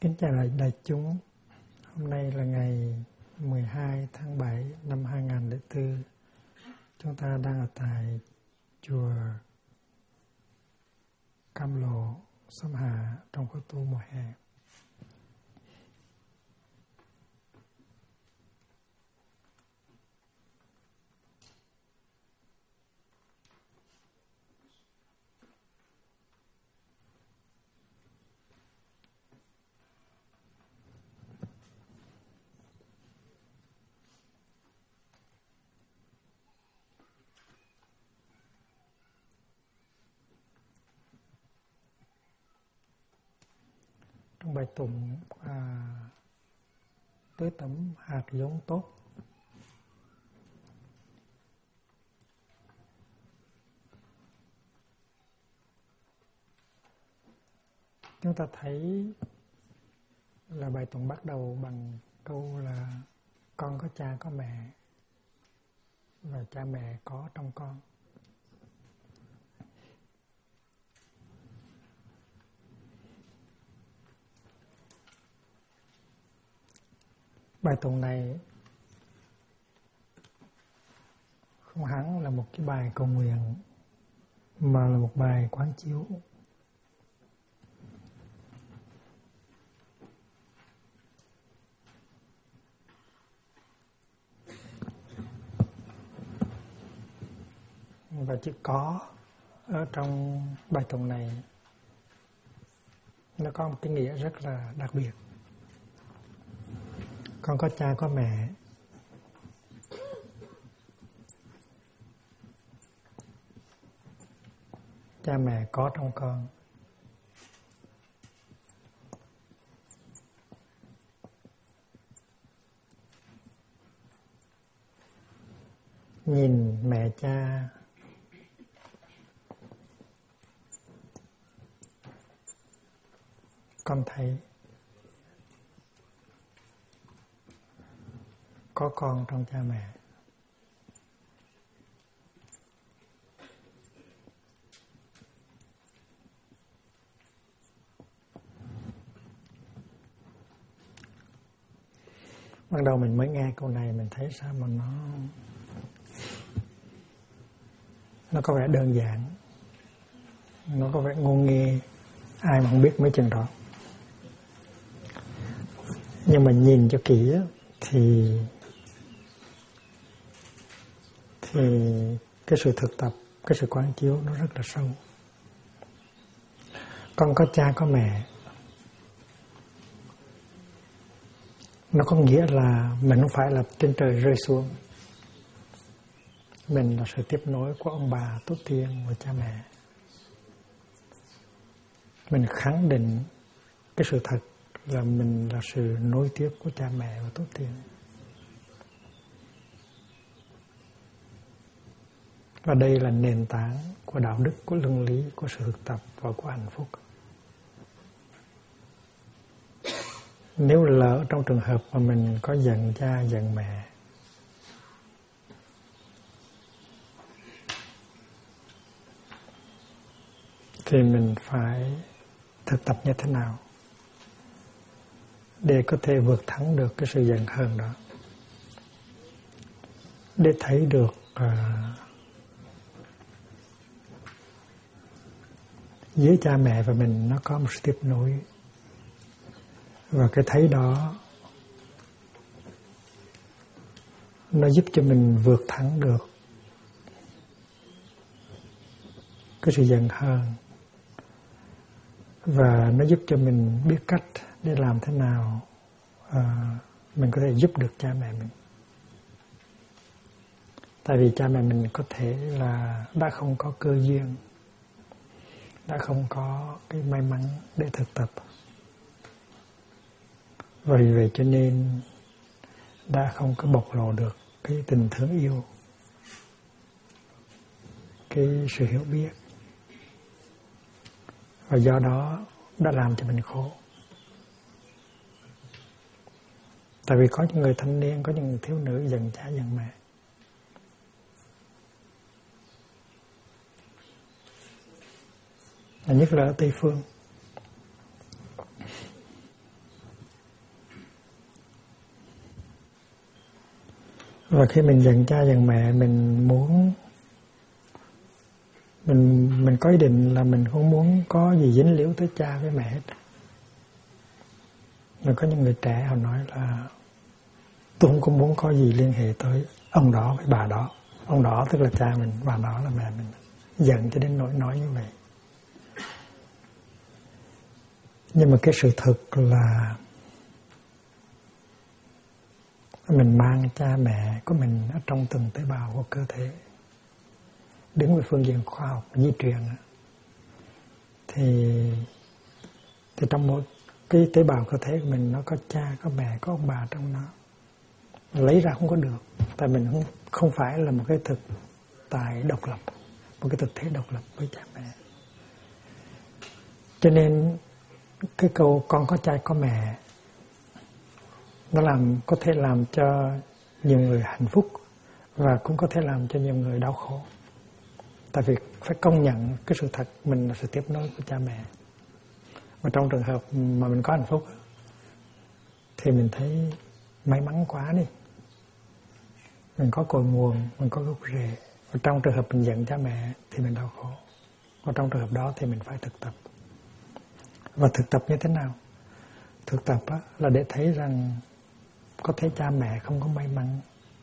Kính chào đại chúng. Hôm nay là ngày 12 tháng 7 năm 2004. Chúng ta đang ở tại chùa Cam Lộ, Sâm Hà trong khóa tu mùa hè. Trong bài tụng tưới tẩm hạt giống tốt, chúng ta thấy là bài tụng bắt đầu bằng câu là con có cha có mẹ và cha mẹ có trong con. Bài tụng này không hẳn là một cái bài cầu nguyện mà là một bài quán chiếu. Và chữ có ở trong bài tụng này nó có một cái nghĩa rất là đặc biệt. Con có cha có mẹ, cha mẹ có trong con. Nhìn mẹ cha con thấy có con trong cha mẹ. Ban đầu mình mới nghe câu này mình thấy sao mà nó có vẻ đơn giản, nó có vẻ ngôn nghê, ai mà không biết mấy chừng đó. Nhưng mà nhìn cho kỹ thì cái sự thực tập, cái sự quán chiếu nó rất là sâu. Con có cha có mẹ, nó có nghĩa là mình không phải là trên trời rơi xuống. Mình là sự tiếp nối của ông bà tổ tiên và cha mẹ. Mình khẳng định cái sự thật là mình là sự nối tiếp của cha mẹ và tổ tiên. Và đây là nền tảng của đạo đức, của luân lý, của sự thực tập và của hạnh phúc. Nếu lỡ trong trường hợp mà mình có giận cha, giận mẹ, thì mình phải thực tập như thế nào để có thể vượt thắng được cái sự giận hờn đó, để thấy được với cha mẹ và mình nó có một sự tiếp nối. Và cái thấy đó nó giúp cho mình vượt thắng được cái sự giận hờn, và nó giúp cho mình biết cách để làm thế nào mình có thể giúp được cha mẹ mình. Tại vì cha mẹ mình có thể là đã không có cơ duyên, đã không có cái may mắn để thực tập. Và vì vậy cho nên đã không có bộc lộ được cái tình thương yêu, cái sự hiểu biết. Và do đó đã làm cho mình khổ. Tại vì có những người thanh niên, có những người thiếu nữ giận cha giận mẹ. Nhất là ở Tây Phương. Và khi mình giận cha giận mẹ, mình muốn mình có ý định là mình không muốn có gì dính líu tới cha với mẹ hết. Rồi có những người trẻ họ nói là tôi không có muốn có gì liên hệ tới ông đó với bà đó. Ông đó tức là cha mình, bà đó là mẹ mình. Giận cho đến nỗi nói như vậy. Nhưng mà cái sự thực là mình mang cha mẹ của mình ở trong từng tế bào của cơ thể. Đứng về phương diện khoa học di truyền thì trong mỗi cái tế bào cơ thể của mình nó có cha, có mẹ, có ông bà trong nó. Lấy ra không có được, tại mình không phải là một cái thực tại độc lập, một cái thực thể độc lập với cha mẹ. Cho nên cái câu con có cha có mẹ nó có thể làm cho nhiều người hạnh phúc và cũng có thể làm cho nhiều người đau khổ. Tại vì phải công nhận cái sự thật mình là sự tiếp nối của cha mẹ. Và trong trường hợp mà mình có hạnh phúc thì mình thấy may mắn quá đi. Mình có cội nguồn, mình có gốc rễ. Và trong trường hợp mình giận cha mẹ thì mình đau khổ. Và trong trường hợp đó thì mình phải thực tập. Và thực tập như thế nào? Thực tập là để thấy rằng có thể cha mẹ không có may mắn.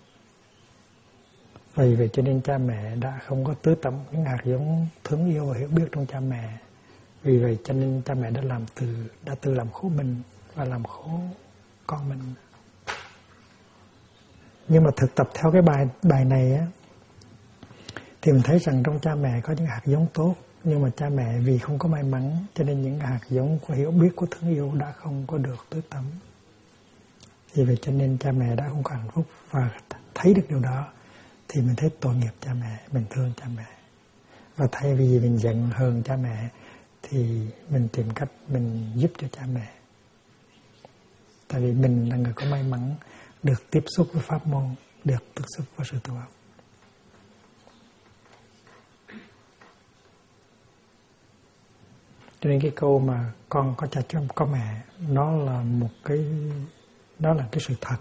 Vì vậy cho nên cha mẹ đã không có tưới tẩm những hạt giống thương yêu và hiểu biết trong cha mẹ. Vì vậy cho nên cha mẹ đã tự làm khổ mình và làm khổ con mình. Nhưng mà thực tập theo cái bài này thì mình thấy rằng trong cha mẹ có những hạt giống tốt, nhưng mà cha mẹ vì không có may mắn cho nên những hạt giống của hiểu biết, của thương yêu đã không có được tưới tẩm. Vì vậy cho nên cha mẹ đã không có hạnh phúc, và thấy được điều đó thì mình thấy tội nghiệp cha mẹ, mình thương cha mẹ. Và thay vì mình giận hờn cha mẹ thì mình tìm cách mình giúp cho cha mẹ. Tại vì mình là người có may mắn được tiếp xúc với pháp môn, được tiếp xúc với sự tu học. Cho nên cái câu mà con có cha chứ không có mẹ, nó là cái sự thật.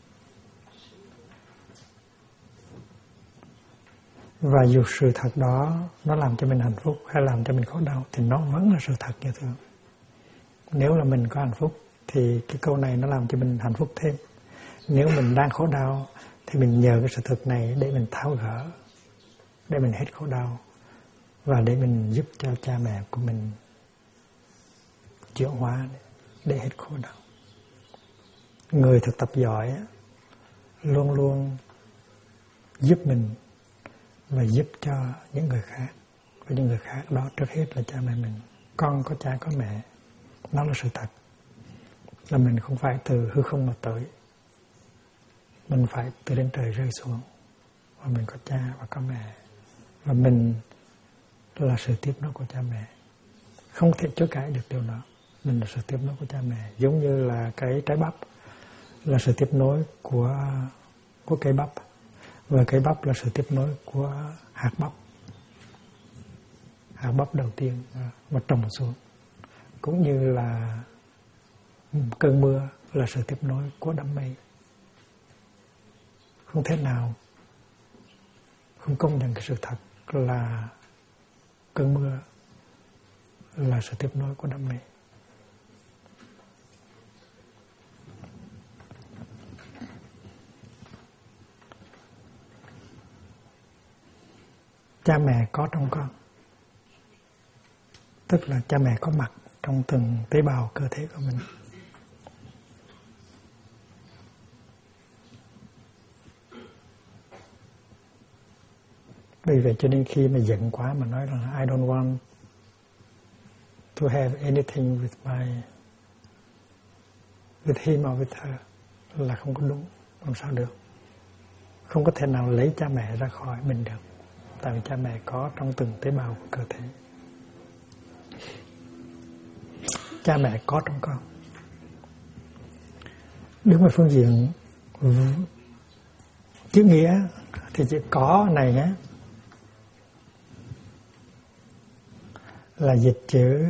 Và dù sự thật đó nó làm cho mình hạnh phúc hay làm cho mình khổ đau thì nó vẫn là sự thật như thường. Nếu là mình có hạnh phúc thì cái câu này nó làm cho mình hạnh phúc thêm. Nếu mình đang khổ đau thì mình nhờ cái sự thật này để mình tháo gỡ, để mình hết khổ đau và để mình giúp cho cha mẹ của mình chuyển hóa để hết khổ đau. Người thực tập giỏi luôn luôn giúp mình và giúp cho những người khác. Và những người khác đó trước hết là cha mẹ mình. Con có cha có mẹ, nó là sự thật. Là mình không phải từ hư không mà tới, mình phải từ trên trời rơi xuống. Và mình có cha và có mẹ. Và mình là sự tiếp nối của cha mẹ. Không thể chối cãi được điều đó. Mình là sự tiếp nối của cha mẹ. Giống như là cái trái bắp là sự tiếp nối của cây bắp. Và cây bắp là sự tiếp nối của hạt bắp. Hạt bắp đầu tiên mà trồng xuống. Cũng như là cơn mưa là sự tiếp nối của đám mây. Không thể nào không công nhận cái sự thật là cơn mưa là sự tiếp nối của đám mây. Cha mẹ có trong con, tức là cha mẹ có mặt trong từng tế bào cơ thể của mình. Vì vậy cho nên khi mà giận quá mà nói rằng I don't want to have anything with him or with her là không có đúng, làm sao được. Không có thể nào lấy cha mẹ ra khỏi mình được. Tại vì cha mẹ có trong từng tế bào của cơ thể. Cha mẹ có trong con. Đứng về phương diện chữ nghĩa thì chữ có này là dịch chữ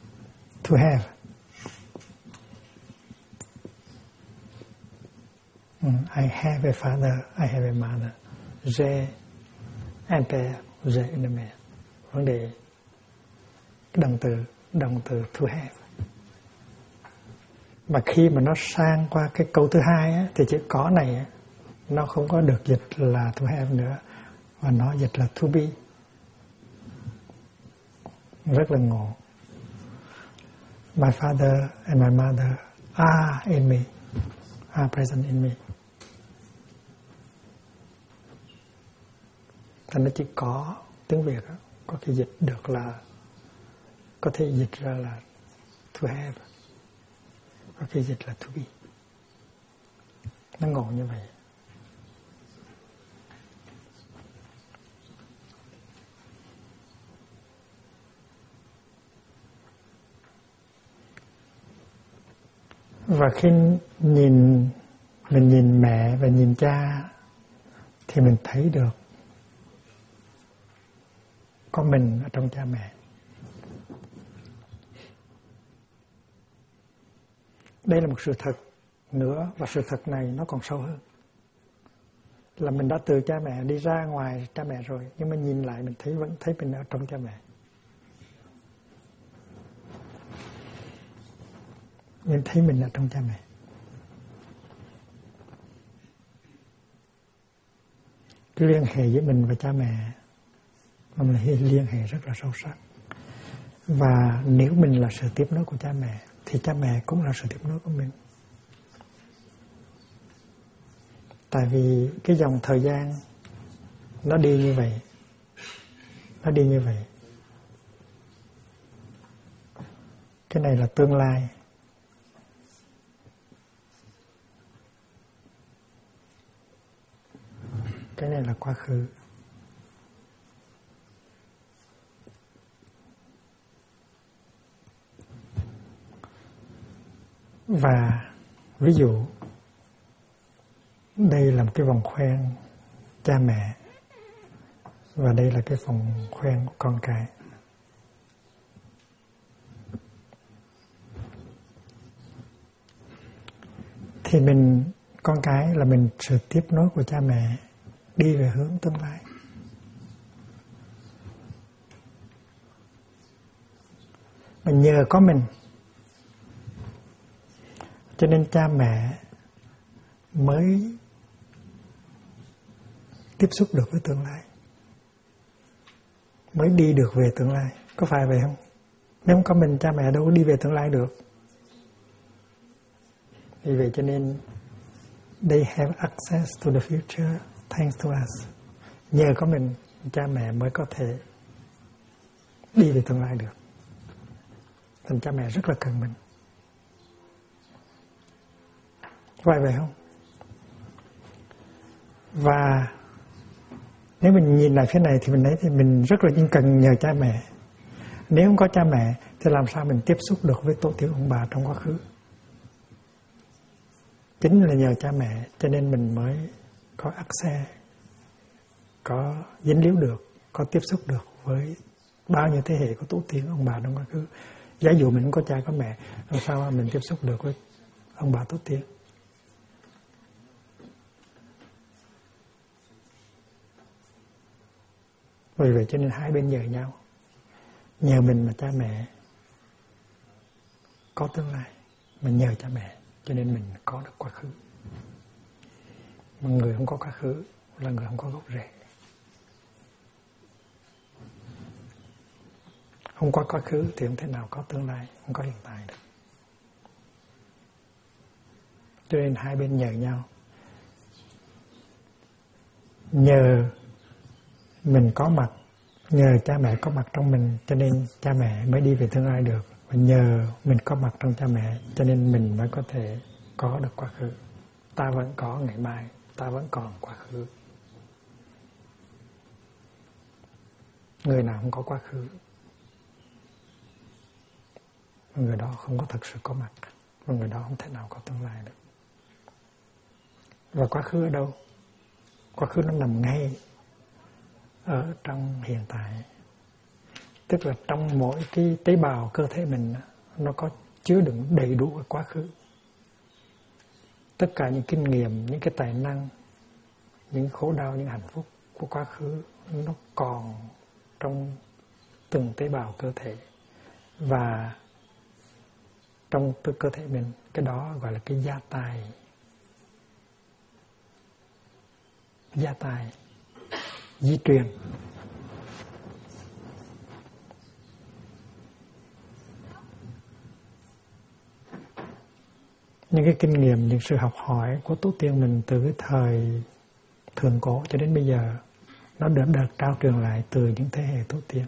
to have. I have a father, I have a mother. J'ai un père, j'ai une mère. Vấn đề động từ to have. Mà khi mà nó sang qua cái câu thứ hai á, thì chữ có này á, nó không có được dịch là to have nữa, và nó dịch là to be. Rất là ngộ. My father and my mother are in me, are present in me. Thành nó chỉ có tiếng Việt đó, có khi dịch được là, có thể dịch ra là to have, có khi dịch là to be. Nó ngộ như vậy. Và khi mình nhìn mẹ và nhìn cha thì mình thấy được có mình ở trong cha mẹ. Đây là một sự thật nữa, và sự thật này nó còn sâu hơn. Là mình đã từ cha mẹ đi ra ngoài cha mẹ rồi, nhưng mà nhìn lại mình vẫn thấy mình ở trong cha mẹ. Mình thấy mình ở trong cha mẹ. Cái liên hệ giữa mình và cha mẹ là một liên hệ rất là sâu sắc. Và nếu mình là sự tiếp nối của cha mẹ thì cha mẹ cũng là sự tiếp nối của mình. Tại vì cái dòng thời gian nó đi như vậy. Nó đi như vậy. Cái này là tương lai. Cái này là quá khứ. Và ví dụ đây là một cái vòng khoen cha mẹ, và đây là cái vòng khoen của con cái. Thì con cái là mình sự tiếp nối của cha mẹ đi về hướng tương lai. Mà nhờ có mình cho nên cha mẹ mới tiếp xúc được với tương lai, mới đi được về tương lai. Có phải vậy không? Nếu không có mình, cha mẹ đâu có đi về tương lai được. Vì vậy cho nên they have access to the future thanks to us. Nhờ có mình, cha mẹ mới có thể đi về tương lai được. Thành cha mẹ rất là cần mình. Phải vậy không? Và nếu mình nhìn lại phía này thì mình thấy thì mình rất là cần nhờ cha mẹ. Nếu không có cha mẹ thì làm sao mình tiếp xúc được với tổ tiên ông bà trong quá khứ? Chính là nhờ cha mẹ cho nên mình mới có access, có dính líu được, có tiếp xúc được với bao nhiêu thế hệ của tổ tiên ông bà trong quá khứ. Giả dụ mình không có cha có mẹ, làm sao mà mình tiếp xúc được với ông bà tổ tiên? Vì vậy cho nên hai bên nhờ nhau. Nhờ mình mà cha mẹ có tương lai, mà nhờ cha mẹ cho nên mình có được quá khứ. Mà người không có quá khứ là người không có gốc rễ. Không có quá khứ thì không thể nào có tương lai, không có hiện tại được. Cho nên hai bên nhờ nhau. Nhờ mình có mặt, nhờ cha mẹ có mặt trong mình cho nên cha mẹ mới đi về tương lai được. Và nhờ mình có mặt trong cha mẹ cho nên mình mới có thể có được quá khứ. Ta vẫn có ngày mai, ta vẫn còn quá khứ. Người nào không có quá khứ, người đó không có thật sự có mặt, và người đó không thể nào có tương lai được. Và quá khứ ở đâu? Quá khứ nó nằm ngay ở trong hiện tại. Tức là trong mỗi cái tế bào cơ thể mình nó có chứa đựng đầy đủ cái quá khứ. tất cả những kinh nghiệm, những cái tài năng, những khổ đau, những hạnh phúc của quá khứ nó còn trong từng tế bào cơ thể, và trong cơ thể mình, cái đó gọi là cái gia tài. Gia tài di truyền. Những cái kinh nghiệm, những sự học hỏi của tổ tiên mình từ cái thời thượng cổ cho đến bây giờ, nó được trao truyền lại từ những thế hệ tổ tiên.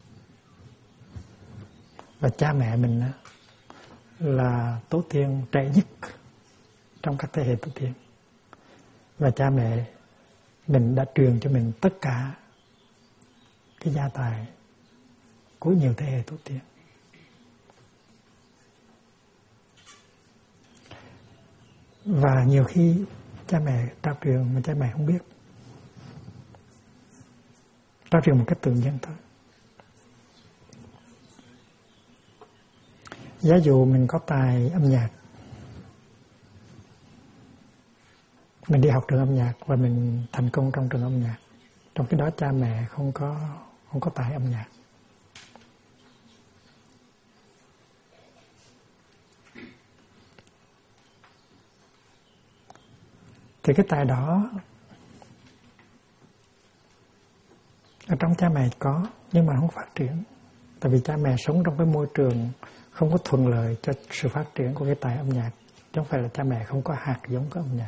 Và cha mẹ mình là tổ tiên trẻ nhất trong các thế hệ tổ tiên. Và cha mẹ mình đã truyền cho mình tất cả cái gia tài của nhiều thế hệ tổ tiên. Và nhiều khi cha mẹ trao truyền mà cha mẹ không biết. Trao truyền một cách tự nhiên thôi. Giả dụ mình có tài âm nhạc, mình đi học trường âm nhạc và mình thành công trong trường âm nhạc, trong khi đó cha mẹ không có tài âm nhạc, thì cái tài đó ở trong cha mẹ có, nhưng mà không phát triển. Tại vì cha mẹ sống trong cái môi trường không có thuận lợi cho sự phát triển của cái tài âm nhạc, chứ không phải là cha mẹ không có hạt giống của âm nhạc.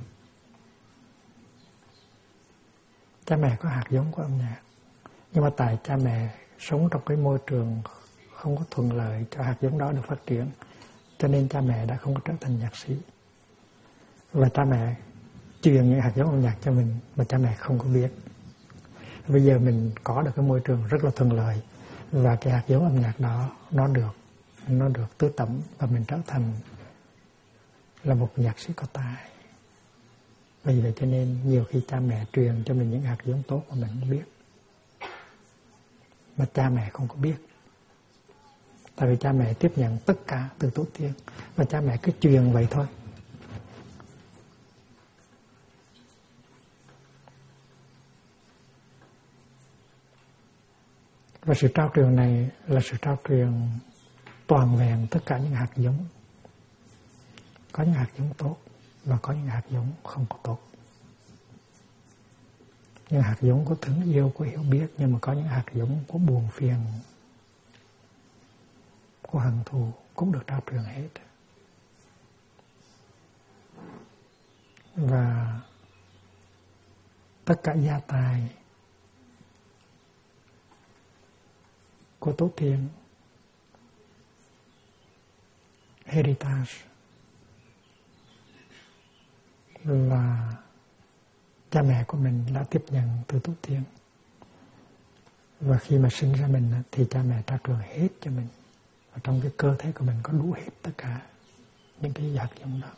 Cha mẹ có hạt giống của âm nhạc, nhưng mà tại cha mẹ sống trong cái môi trường không có thuận lợi cho hạt giống đó được phát triển, cho nên cha mẹ đã không có trở thành nhạc sĩ. Và cha mẹ truyền những hạt giống âm nhạc cho mình mà cha mẹ không có biết. Bây giờ mình có được cái môi trường rất là thuận lợi, và cái hạt giống âm nhạc đó nó được tưới tẩm, và mình trở thành là một nhạc sĩ có tài. Vì vậy cho nên nhiều khi cha mẹ truyền cho mình những hạt giống tốt mà mình không biết, mà cha mẹ không có biết. Tại vì cha mẹ tiếp nhận tất cả từ tổ tiên, và cha mẹ cứ truyền vậy thôi. Và sự trao truyền này là sự trao truyền toàn vẹn tất cả những hạt giống. Có những hạt giống tốt và có những hạt giống không có tốt. Những hạt giống của thương yêu, của hiểu biết, nhưng mà có những hạt giống của buồn phiền, của hận thù cũng được trao truyền hết. Và tất cả gia tài của tổ tiên, heritage, là cha mẹ của mình đã tiếp nhận từ tổ tiên. Và khi mà sinh ra mình thì cha mẹ trao truyền hết cho mình. Và trong cái cơ thể của mình có đủ hết tất cả những cái hạt giống đó.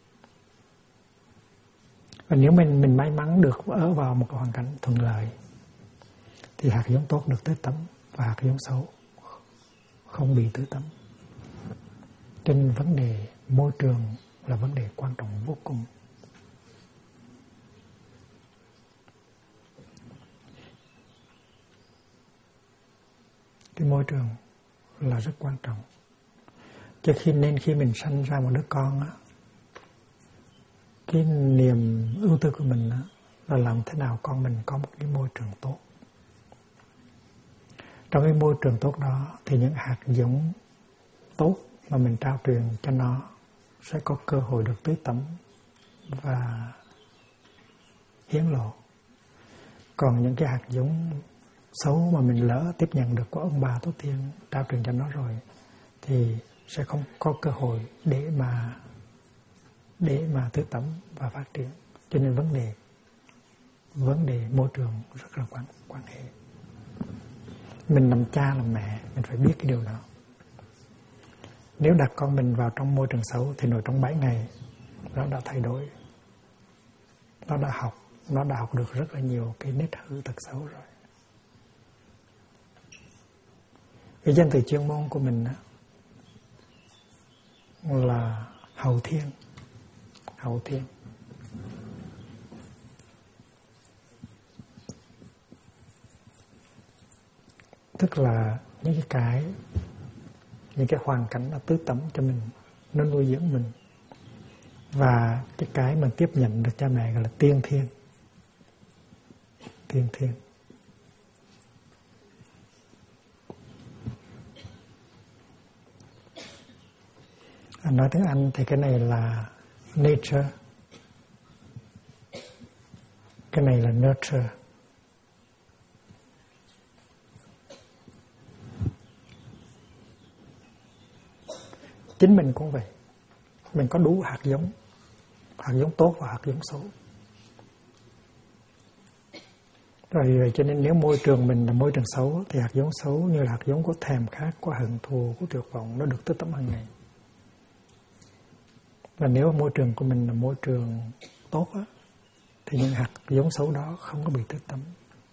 Và nếu mình may mắn được ở vào một cái hoàn cảnh thuận lợi, thì hạt giống tốt được tưới tẩm, và hạt giống xấu không bị tưới tẩm. Cho nên vấn đề môi trường là vấn đề quan trọng vô cùng. Cái môi trường là rất quan trọng. Cho nên khi mình sanh ra một đứa con á, cái niềm ưu tư của mình á, là làm thế nào con mình có một cái môi trường tốt. Trong cái môi trường tốt đó thì những hạt giống tốt mà mình trao truyền cho nó sẽ có cơ hội được tưới tẩm và hiển lộ. Còn những cái hạt giống xấu mà mình lỡ tiếp nhận được của ông bà tổ tiên trao truyền cho nó rồi thì sẽ không có cơ hội để mà tưới tẩm và phát triển. Cho nên vấn đề môi trường rất là quan hệ. Mình làm cha làm mẹ, mình phải biết cái điều đó. Nếu đặt con mình vào trong môi trường xấu thì nội trong 7 ngày nó đã thay đổi. Nó đã học được rất là nhiều cái nét hư tật xấu rồi. Cái danh từ chuyên môn của mình là hậu thiên. hậu thiên. Tức là những cái hoàn cảnh nó tứ tẩm cho mình, nó nuôi dưỡng mình. Và cái mình tiếp nhận được cha mẹ gọi là tiên thiên. Tiên thiên. Nói tiếng Anh thì cái này là nature, cái này là nurture. Chính mình cũng vậy, mình có đủ hạt giống tốt và hạt giống xấu. Rồi vậy cho nên nếu môi trường mình là môi trường xấu thì hạt giống xấu như là hạt giống của thèm khát, của hận thù, của tuyệt vọng nó được tưới tẩm hàng ngày. Và nếu môi trường của mình là môi trường tốt á, thì những hạt giống xấu đó không có bị tưới tẩm.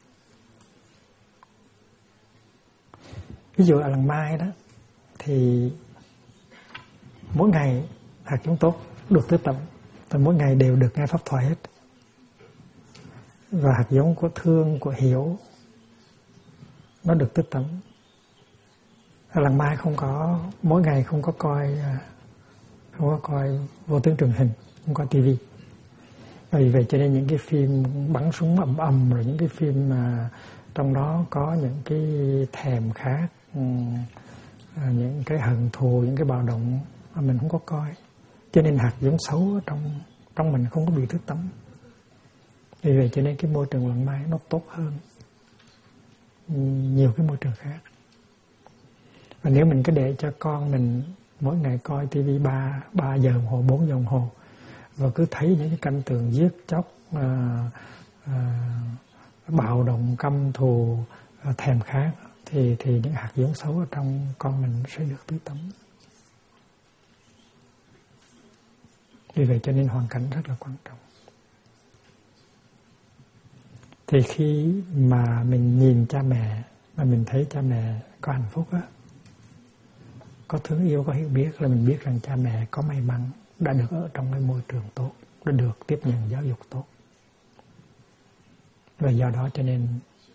Ví dụ ở làng Mai đó thì mỗi ngày hạt giống tốt được tưới tẩm, và mỗi ngày đều được nghe pháp thoại hết. Và hạt giống của thương, của hiểu nó được tưới tẩm. Ở làng Mai không có, mỗi ngày không có coi vô tuyến truyền hình, không có tivi. Vì vậy cho nên những cái phim bắn súng ầm ầm, rồi những cái phim mà trong đó có những cái thèm khát, những cái hận thù, những cái bạo động mà mình không có coi. Cho nên hạt giống xấu ở trong mình không có bị tưới tẩm. Vì vậy cho nên cái môi trường làng Mai nó tốt hơn nhiều cái môi trường khác. Và nếu mình cứ để cho con mình mỗi ngày coi tivi 3 giờ đồng hồ, 4 giờ đồng hồ, và cứ thấy những cái cảnh tượng giết chóc, bạo động, căm thù, thèm khát, thì những hạt giống xấu ở trong con mình sẽ được tưới tẩm. Vì vậy cho nên hoàn cảnh rất là quan trọng. Thì khi mà mình nhìn cha mẹ, mà mình thấy cha mẹ có hạnh phúc á, có thương yêu, có hiểu biết, là mình biết rằng cha mẹ có may mắn, đã được ở trong cái môi trường tốt, đã được tiếp nhận giáo dục tốt. Và do đó cho nên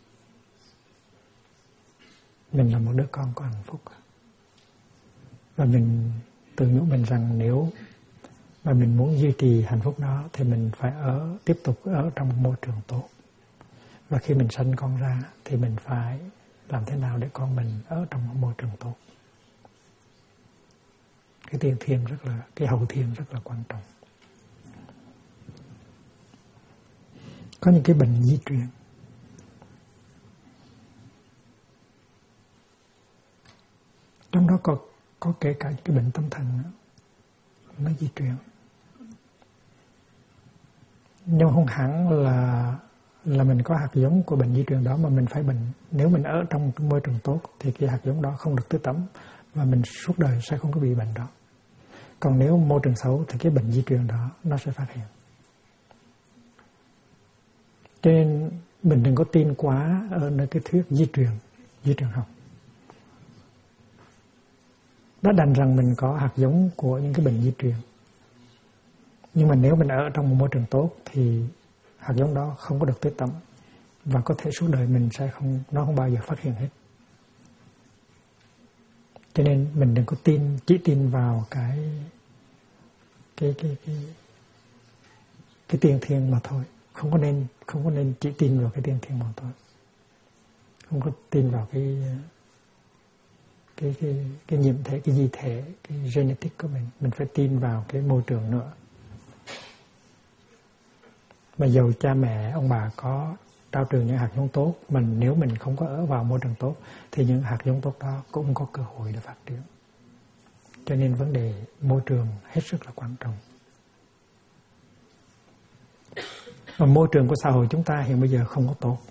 mình là một đứa con có hạnh phúc. Và mình tự nhủ mình rằng nếu mà mình muốn duy trì hạnh phúc đó thì mình phải tiếp tục ở trong một môi trường tốt. Và khi mình sanh con ra thì mình phải làm thế nào để con mình ở trong một môi trường tốt. Cái tiên thiên cái hậu thiên rất là quan trọng. Có những cái bệnh di truyền. Trong đó có kể cả cái bệnh tâm thần nữa. Nó di truyền. Nhưng không hẳn là mình có hạt giống của bệnh di truyền đó mà mình phải bệnh. Nếu mình ở trong cái môi trường tốt thì cái hạt giống đó không được tưới tẩm và mình suốt đời sẽ không có bị bệnh đó. Còn nếu môi trường xấu thì cái bệnh di truyền đó nó sẽ phát hiện. Cho nên mình đừng có tin quá ở nơi cái thuyết di truyền học. Đã đành rằng mình có hạt giống của những cái bệnh di truyền. Nhưng mà nếu mình ở trong một môi trường tốt thì hạt giống đó không có được tưới tẩm và có thể suốt đời mình nó không bao giờ phát hiện hết. Cho nên mình đừng có chỉ tin vào cái tiên thiên mà thôi. Không có nên chỉ tin vào cái tiên thiên mà thôi. Không có tin vào cái nhiễm thể, cái di thể, cái genetic của mình. Mình phải tin vào cái môi trường nữa. Mà dầu cha mẹ, ông bà có trao truyền những hạt giống tốt, nếu mình không có ở vào môi trường tốt thì những hạt giống tốt đó cũng không có cơ hội để phát triển. Cho nên vấn đề môi trường hết sức là quan trọng. Và môi trường của xã hội chúng ta hiện bây giờ không có tốt.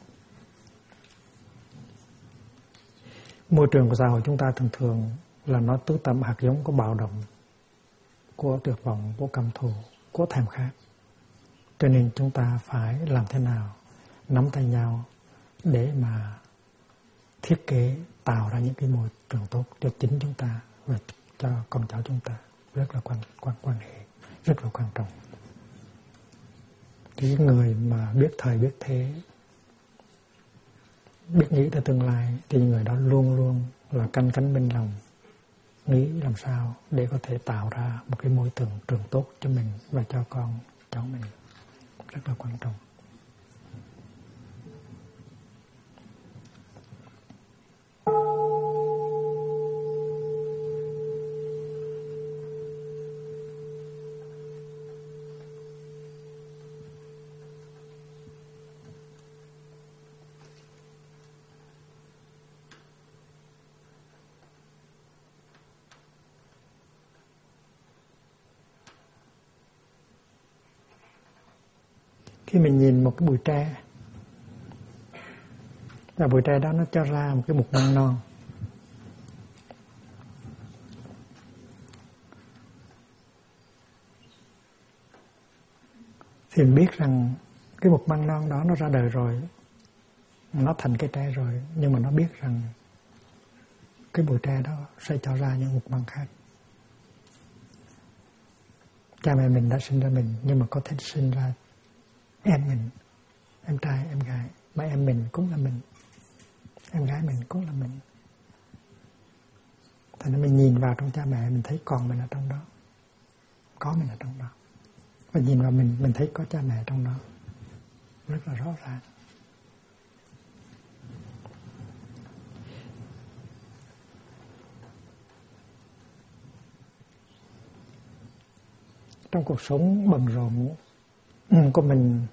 Môi trường của xã hội chúng ta thường là nó tưới tẩm hạt giống của bạo động, của tuyệt vọng, của căm thù, của thèm khát. Cho nên chúng ta phải làm thế nào nắm tay nhau để mà thiết kế tạo ra những cái môi trường tốt cho chính chúng ta và cho con cháu chúng ta. Rất là quan hệ, rất là quan trọng. cái người mà biết thời biết thế, biết nghĩ tới tương lai, thì người đó luôn luôn là canh cánh bên lòng, nghĩ làm sao để có thể tạo ra một cái môi trường tốt cho mình và cho con cháu mình, rất là quan trọng. Khi mình nhìn một cái bụi tre, và bụi tre đó nó cho ra một cái mục măng non, thì mình biết rằng cái mục măng non đó nó ra đời rồi, nó thành cái tre rồi, nhưng mà nó biết rằng cái bụi tre đó sẽ cho ra những mục măng khác. Cha mẹ mình đã sinh ra mình, nhưng mà có thể sinh ra em mình, em trai, em gái, mà em mình cũng là mình, em gái mình cũng là mình. Thế nên mình nhìn vào trong cha mẹ, mình thấy con mình ở trong đó, có mình ở trong đó. Và nhìn vào mình thấy có cha mẹ trong đó, rất là rõ ràng. Trong cuộc sống bận rộn của mình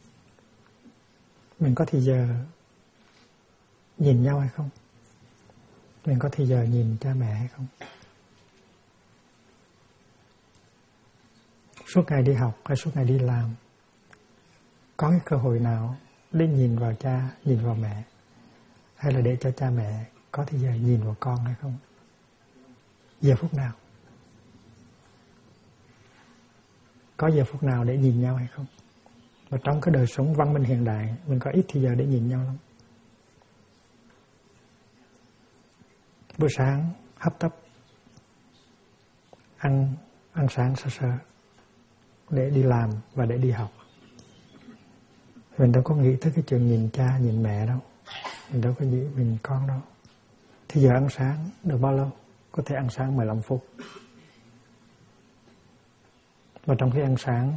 có thì giờ nhìn nhau hay không? Mình có thì giờ nhìn cha mẹ hay không? Suốt ngày đi học hay suốt ngày đi làm, có cái cơ hội nào để nhìn vào cha, nhìn vào mẹ, hay là để cho cha mẹ có thì giờ nhìn vào con hay không? Giờ phút nào? Có giờ phút nào để nhìn nhau hay không? Và trong cái đời sống văn minh hiện đại, mình có ít thì giờ để nhìn nhau lắm. Buổi sáng hấp tấp ăn sáng sơ sơ để đi làm và để đi học. Mình đâu có nghĩ tới cái chuyện nhìn cha, nhìn mẹ đâu. Mình đâu có nghĩ mình con đâu. Thì giờ ăn sáng được bao lâu? Có thể ăn sáng 15 phút. Và trong khi ăn sáng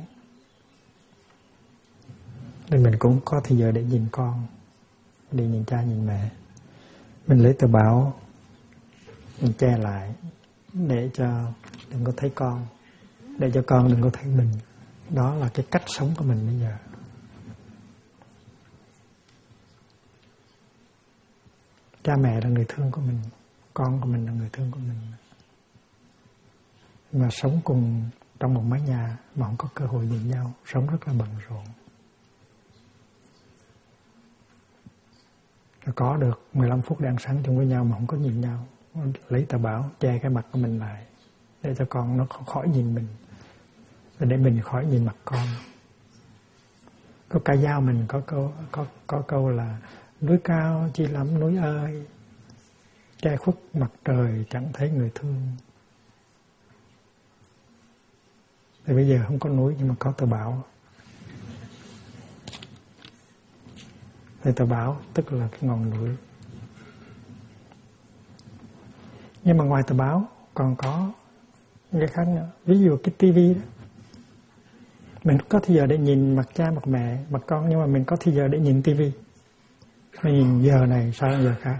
thì mình cũng có thời giờ để nhìn con, để nhìn cha, nhìn mẹ. Mình lấy tờ báo, mình che lại để cho đừng có thấy con, để cho con đừng có thấy mình. Đó là cái cách sống của mình bây giờ. Cha mẹ là người thương của mình, con của mình là người thương của mình. Mà sống cùng trong một mái nhà mà không có cơ hội nhìn nhau, sống rất là bận rộn. Có được 15 phút để ăn sáng chung với nhau mà không có nhìn nhau, lấy tờ báo che cái mặt của mình lại để cho con nó khỏi nhìn mình, để mình khỏi nhìn mặt con. Có ca dao mình có câu là núi cao chi lắm núi ơi, che khuất mặt trời chẳng thấy người thương. Thì bây giờ không có núi nhưng mà có tờ báo. Thì tờ báo tức là cái ngọn núi. Nhưng mà ngoài tờ báo còn có cái khác nữa. Ví dụ cái tivi đó, mình có thời giờ để nhìn mặt cha, mặt mẹ, mặt con, nhưng mà mình có thời giờ để nhìn tivi. Mình nhìn giờ này sang giờ khác.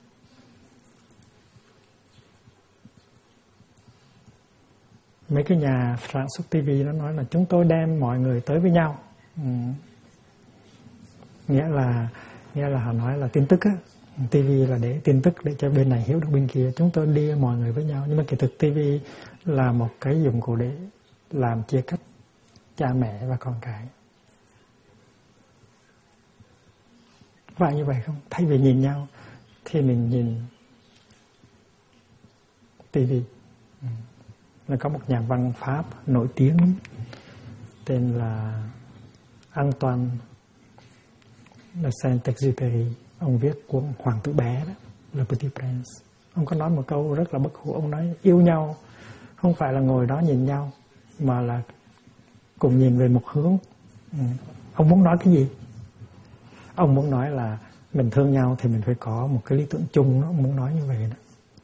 Mấy cái nhà sản xuất tivi nó nói là chúng tôi đem mọi người tới với nhau. Nghĩa là họ nói là tin tức á. Tivi là để tin tức để cho bên này hiểu được bên kia. Chúng tôi đi mọi người với nhau. Nhưng mà kỳ thực tivi là một cái dụng cụ để làm chia cách cha mẹ và con cái. Phải như vậy không? Thay vì nhìn nhau thì mình nhìn tivi. Là có một nhà văn Pháp nổi tiếng tên là Antoine de Saint-Exupéry. Ông viết cuốn Hoàng tử bé đó, Le Petit Prince. Ông có nói một câu rất là bất hủ. Ông nói yêu nhau không phải là ngồi đó nhìn nhau, mà là cùng nhìn về một hướng. Ông muốn nói cái gì? Ông muốn nói là mình thương nhau thì mình phải có một cái lý tưởng chung đó. Ông muốn nói như vậy đó.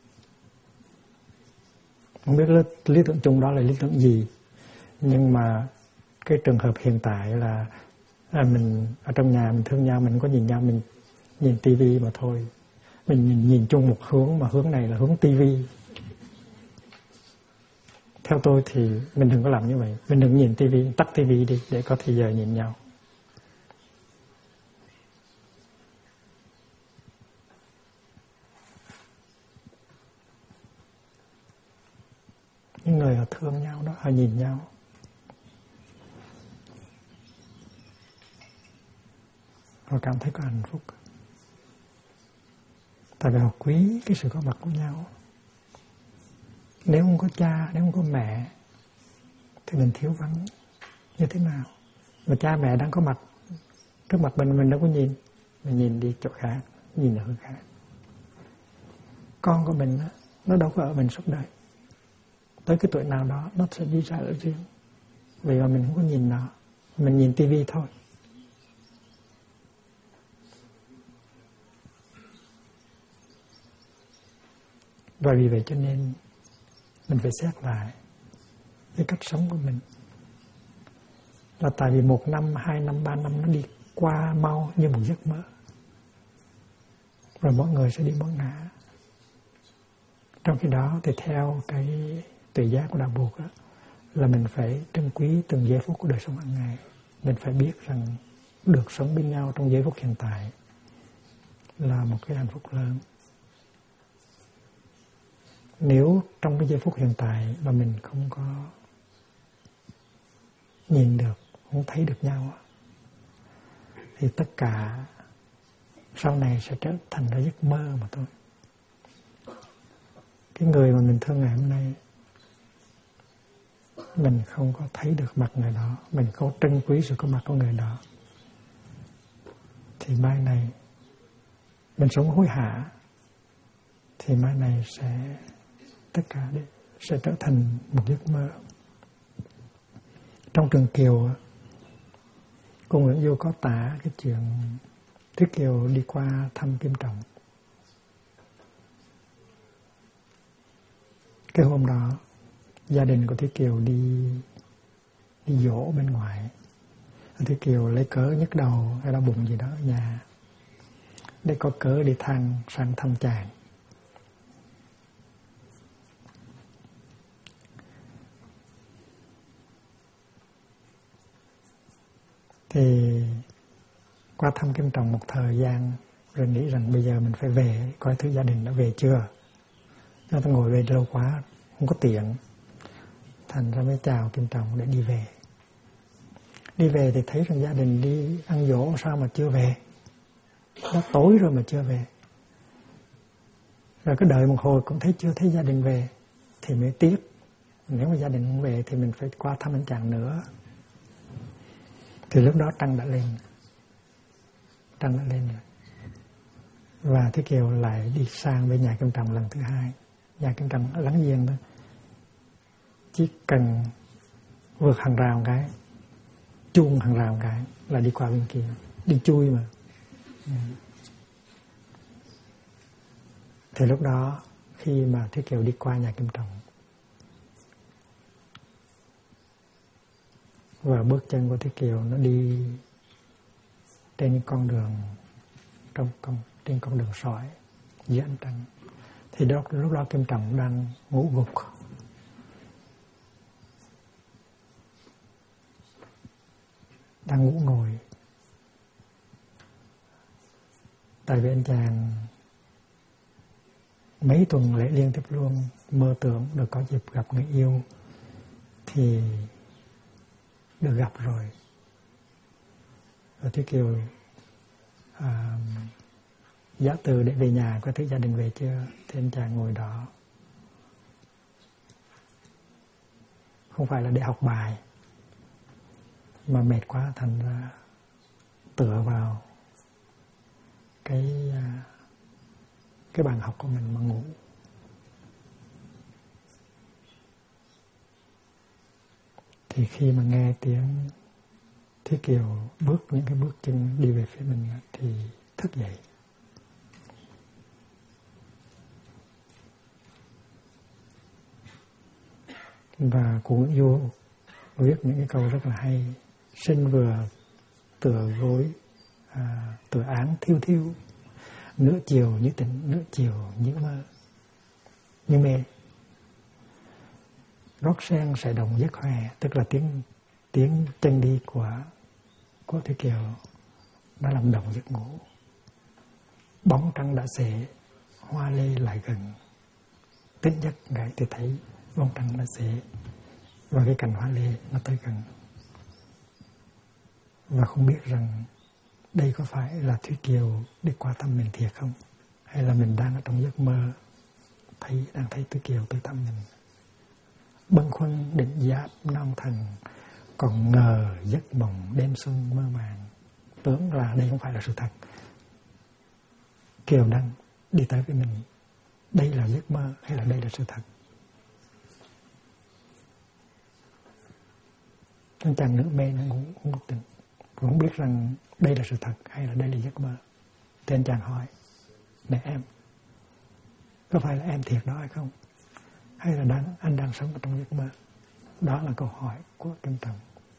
Không biết lý tưởng chung đó là lý tưởng gì. Nhưng mà cái trường hợp hiện tại là mình ở trong nhà mình thương nhau, mình không có nhìn nhau, mình nhìn tivi mà thôi. Mình nhìn chung một hướng mà hướng này là hướng tivi. Theo tôi thì mình đừng có làm như vậy. Mình đừng nhìn tivi, tắt tivi đi để có thời giờ nhìn nhau. Những người họ thương nhau đó, họ nhìn nhau. Họ cảm thấy có hạnh phúc. Tại vì họ quý cái sự có mặt của nhau. Nếu không có cha, nếu không có mẹ thì mình thiếu vắng như thế nào? Mà cha mẹ đang có mặt trước mặt mình đâu có nhìn. Mình nhìn đi chỗ khác, nhìn ở hướng khác. Con của mình đó, nó đâu có ở mình suốt đời. Tới cái tuổi nào đó nó sẽ đi ra ở riêng. Vì mà mình không có nhìn nó, mình nhìn tivi thôi. Và vì vậy cho nên mình phải xét lại cái cách sống của mình. Là tại vì 1 năm, 2 năm, 3 năm nó đi qua mau như một giấc mơ. Rồi mọi người sẽ đi mỗi ngã. Trong khi đó thì theo cái tự giác của đạo Buddha đó, là mình phải trân quý từng giây phút của đời sống hàng ngày. Mình phải biết rằng được sống bên nhau trong giây phút hiện tại là một cái hạnh phúc lớn. Nếu trong cái giây phút hiện tại mà mình không có nhìn được, không thấy được nhau, thì tất cả sau này sẽ trở thành ra giấc mơ mà thôi. Cái người mà mình thương ngày hôm nay, mình không có thấy được mặt người đó, mình không trân quý sự có mặt của người đó, thì mai này mình sống hối hả, thì mai này sẽ tất cả sẽ trở thành một giấc mơ. Trong Trường Kiều, cô Nguyễn Du có tả cái chuyện Thiết Kiều đi qua thăm Kim Trọng. Cái hôm đó gia đình của Thiết Kiều đi dỗ bên ngoài. Thiết Kiều lấy cớ nhức đầu hay đau bụng gì đó ở nhà để có cớ đi sang thăm chàng. Thì qua thăm Kim Trọng một thời gian rồi nghĩ rằng bây giờ mình phải về coi thử gia đình đã về chưa. Nó ta ngồi về lâu quá không có tiện, thành ra mới chào Kim Trọng để đi về. Đi về thì thấy rằng gia đình đi ăn dỗ sao mà chưa về, nó tối rồi mà chưa về. Rồi cứ đợi một hồi cũng chưa thấy gia đình về thì mới tiếc. Nếu mà gia đình không về thì mình phải qua thăm anh chàng nữa. Thì lúc đó trăng đã lên rồi. Và Thiết Kiều lại đi sang bên nhà Kim Trọng lần thứ hai. Nhà Kim Trọng ở láng giềng thôi, chỉ cần vượt hàng rào một cái, chuông hàng rào một cái là đi qua bên kia, đi chui mà. Thì lúc đó khi mà Thiết Kiều đi qua nhà Kim Trọng và bước chân của Thiết Kiều nó đi trên những con đường trên con đường sỏi dưới ánh trăng, thì lúc đó Kim Trọng đang ngủ gục, đang ngủ ngồi. Tại vì anh chàng mấy tuần lễ liên tiếp luôn mơ tưởng được có dịp gặp người yêu, thì được gặp rồi. Rồi Thiết Kiều giả từ để về nhà coi thử gia đình về chưa. Thì anh chàng ngồi đó, không phải là để học bài mà mệt quá thành ra tựa vào cái bàn học của mình mà ngủ. Thì khi mà nghe tiếng Thúy Kiều bước những cái bước chân đi về phía mình thì thức dậy. Và cụ Nguyễn Du viết những cái câu rất là hay. Sinh vừa tựa gối, tựa án thiêu thiêu, nửa chiều như tỉnh, nửa chiều như mơ, như mê. Rót sen sợi đồng giấc hòe, tức là tiếng chân đi của Thúy Kiều nó làm đồng giấc ngủ. Bóng trăng đã xệ, hoa lê lại gần, tỉnh giấc gãy thì thấy bóng trăng đã xệ và cái cành hoa lê nó tới gần. Và không biết rằng đây có phải là Thúy Kiều đi qua thăm mình thiệt không, hay là mình đang ở trong giấc mơ đang thấy Thúy Kiều tới thăm mình. Bâng khuâng định giáp non thần, còn ngờ giấc mộng đêm xuân mơ màng. Tưởng là đây không phải là sự thật, Kiều đang đi tới với mình. Đây là giấc mơ hay là đây là sự thật? Anh chàng nữ mê nó ngủ không được tỉnh, không biết rằng đây là sự thật hay là đây là giấc mơ. Thì anh chàng hỏi: này em, có phải là em thiệt đó hay không, hay là anh đang sống ở trong giấc mơ? Đó là câu hỏi của Kim Trần.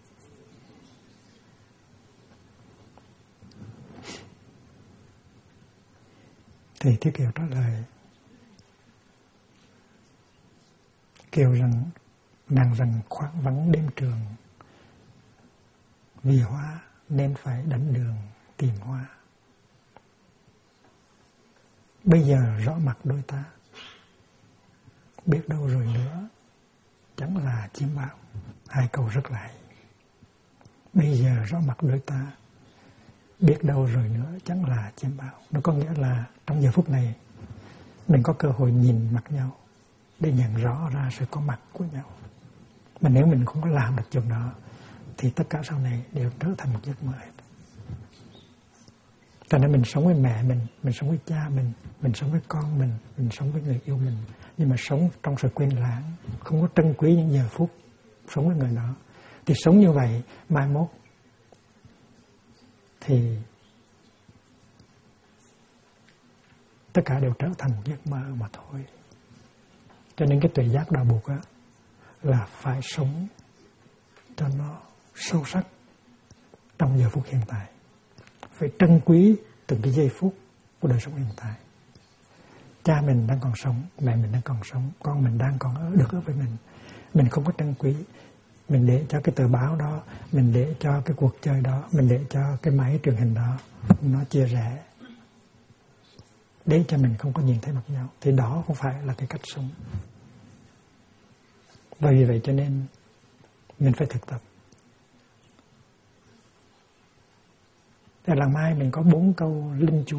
Thì Thúy Kiều trả lời Kiều rằng nàng rằng khoảng vắng đêm trường, vì hoa nên phải đánh đường tìm hoa. Bây giờ rõ mặt đôi ta, biết đâu rồi nữa chẳng là chiêm bao. Hai câu rất là hay. Bây giờ rõ mặt đôi ta, biết đâu rồi nữa chẳng là chiêm bao. Nó có nghĩa là trong giờ phút này mình có cơ hội nhìn mặt nhau để nhận rõ ra sự có mặt của nhau. Mà nếu mình không có làm được chuyện đó thì tất cả sau này đều trở thành một giấc mơ hết. Cho nên mình sống với mẹ mình sống với cha mình sống với con mình sống với người yêu mình, nhưng mà sống trong sự quên lãng, không có trân quý những giờ phút sống với người đó. Thì sống như vậy mai mốt thì tất cả đều trở thành một giấc mơ mà thôi. Cho nên cái tuệ giác đạo Bụt á là phải sống cho nó sâu sắc trong giờ phút hiện tại, phải trân quý từng cái giây phút của đời sống hiện tại. Cha mình đang còn sống, mẹ mình đang còn sống, con mình đang còn được ở với mình không có trân quý, mình để cho cái tờ báo đó, mình để cho cái cuộc chơi đó, mình để cho cái máy truyền hình đó nó chia rẽ để cho mình không có nhìn thấy mặt nhau, thì đó không phải là cái cách sống. Và vì vậy cho nên mình phải thực tập. Tại làng Mai mình có 4 câu linh chú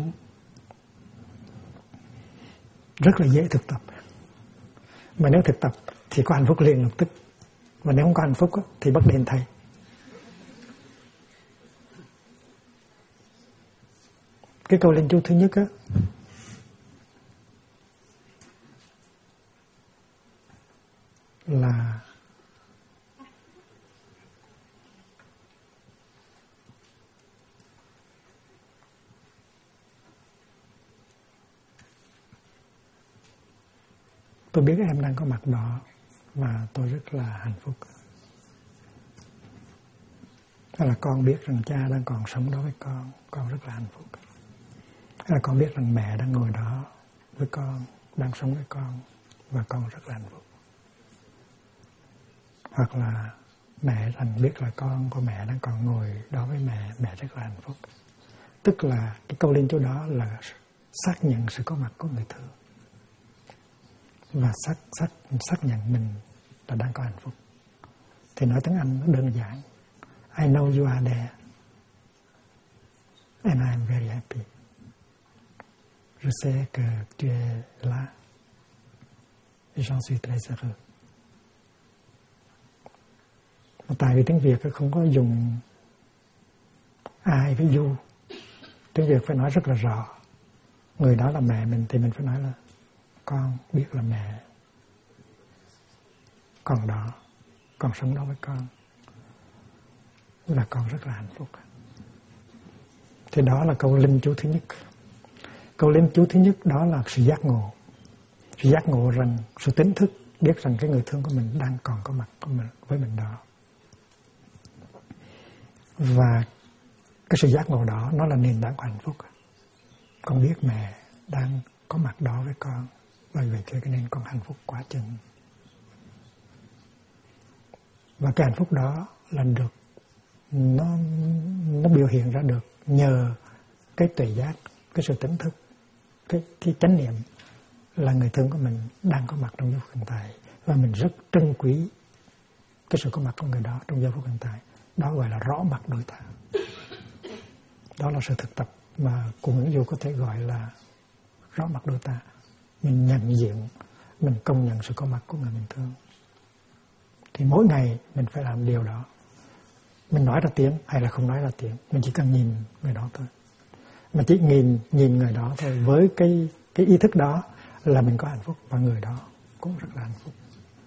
rất là dễ thực tập. Mà nếu thực tập thì có hạnh phúc liền lập tức, mà nếu không có hạnh phúc thì bất đền thầy. Cái câu linh chú thứ nhất là tôi biết em đang có mặt đó và tôi rất là hạnh phúc. Hay là con biết rằng cha đang còn sống đó với con rất là hạnh phúc. Hay là con biết rằng mẹ đang ngồi đó với con, đang sống với con và con rất là hạnh phúc. Hoặc là mẹ rằng biết là con của mẹ đang còn ngồi đó với mẹ rất là hạnh phúc. Tức là cái câu linh chú đó là xác nhận sự có mặt của người thương và xác nhận mình là đang có hạnh phúc. Thì nói tiếng Anh nó đơn giản: I know you are there and I am very happy. Je sais que tu es là et j'en suis très heureux. Mà tại vì tiếng Việt không có dùng I với you, tiếng Việt phải nói rất là rõ. Người đó là mẹ mình thì mình phải nói là con biết là mẹ còn đó, con sống đó với con. là con rất là hạnh phúc. Thì đó là câu linh chú thứ nhất. Câu linh chú thứ nhất đó là sự giác ngộ. Sự giác ngộ rằng, sự tỉnh thức, biết rằng cái người thương của mình đang còn có mặt của mình, với mình đó. Và cái sự giác ngộ đó nó là nền tảng của hạnh phúc. Con biết mẹ đang có mặt đó với con, bởi vậy cho nên con hạnh phúc quá chừng. Và cái hạnh phúc đó là được nó biểu hiện ra được nhờ cái tuệ giác, cái sự tỉnh thức, cái chánh niệm là người thương của mình đang có mặt trong giây phút hiện tại, và mình rất trân quý cái sự có mặt của người đó trong giây phút hiện tại. Đó gọi là rõ mặt đối ta. Đó là sự thực tập mà của Nguyễn Du có thể gọi là rõ mặt đối ta. Mình nhận diện, mình công nhận sự có mặt của người mình thương. Thì mỗi ngày mình phải làm điều đó. Mình nói ra tiếng hay là không nói ra tiếng, mình chỉ cần nhìn người đó thôi. Mà chỉ nhìn người đó thôi, với cái ý thức đó là mình có hạnh phúc, và người đó cũng rất là hạnh phúc.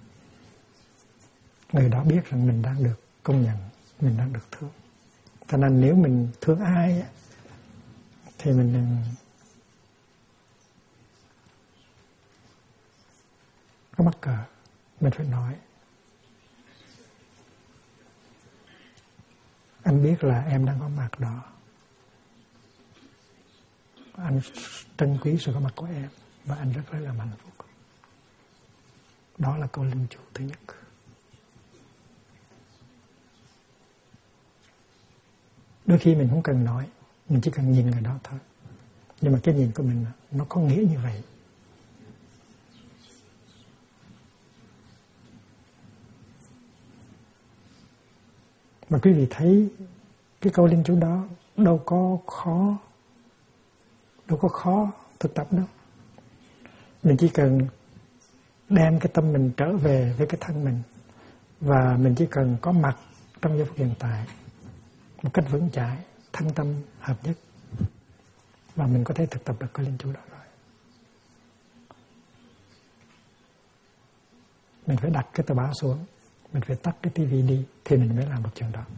Người đó biết rằng mình đang được công nhận, mình đang được thương. Cho nên nếu mình thương ai thì mình đừng có mắc cỡ, mình phải nói. Anh biết là em đang có mặt đó. Anh trân quý sự có mặt của em, và anh rất là hạnh phúc. Đó là câu linh chủ thứ nhất. Đôi khi mình không cần nói, mình chỉ cần nhìn người đó thôi. Nhưng mà cái nhìn của mình nó có nghĩa như vậy. Mà quý vị thấy cái câu linh chú đó đâu có khó thực tập đâu. Mình chỉ cần đem cái tâm mình trở về với cái thân mình, và mình chỉ cần có mặt trong giây phút hiện tại một cách vững chãi, thân tâm hợp nhất, và mình có thể thực tập được cái linh chú đó rồi. Mình phải đặt cái tờ báo xuống, mình phải tắt cái tivi đi, thì mình mới làm được chuyện đó.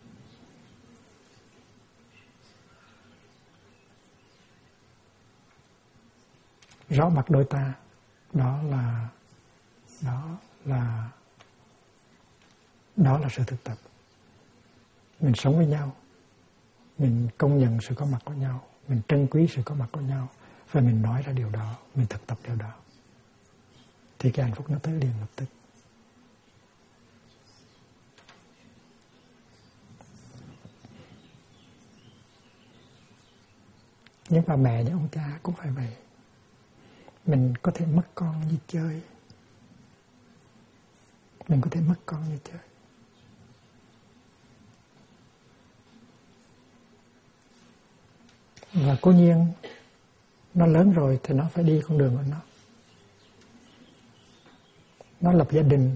Rõ mặt đôi ta, đó là sự thực tập. Mình sống với nhau, mình công nhận sự có mặt của nhau, mình trân quý sự có mặt của nhau, và mình nói ra điều đó, mình thực tập điều đó, thì cái hạnh phúc nó tới liền lập tức. Nhưng bà mẹ và ông cha cũng phải vậy. Mình có thể mất con như chơi. Mình có thể mất con như chơi. Và cố nhiên nó lớn rồi thì nó phải đi con đường của nó. Nó lập gia đình,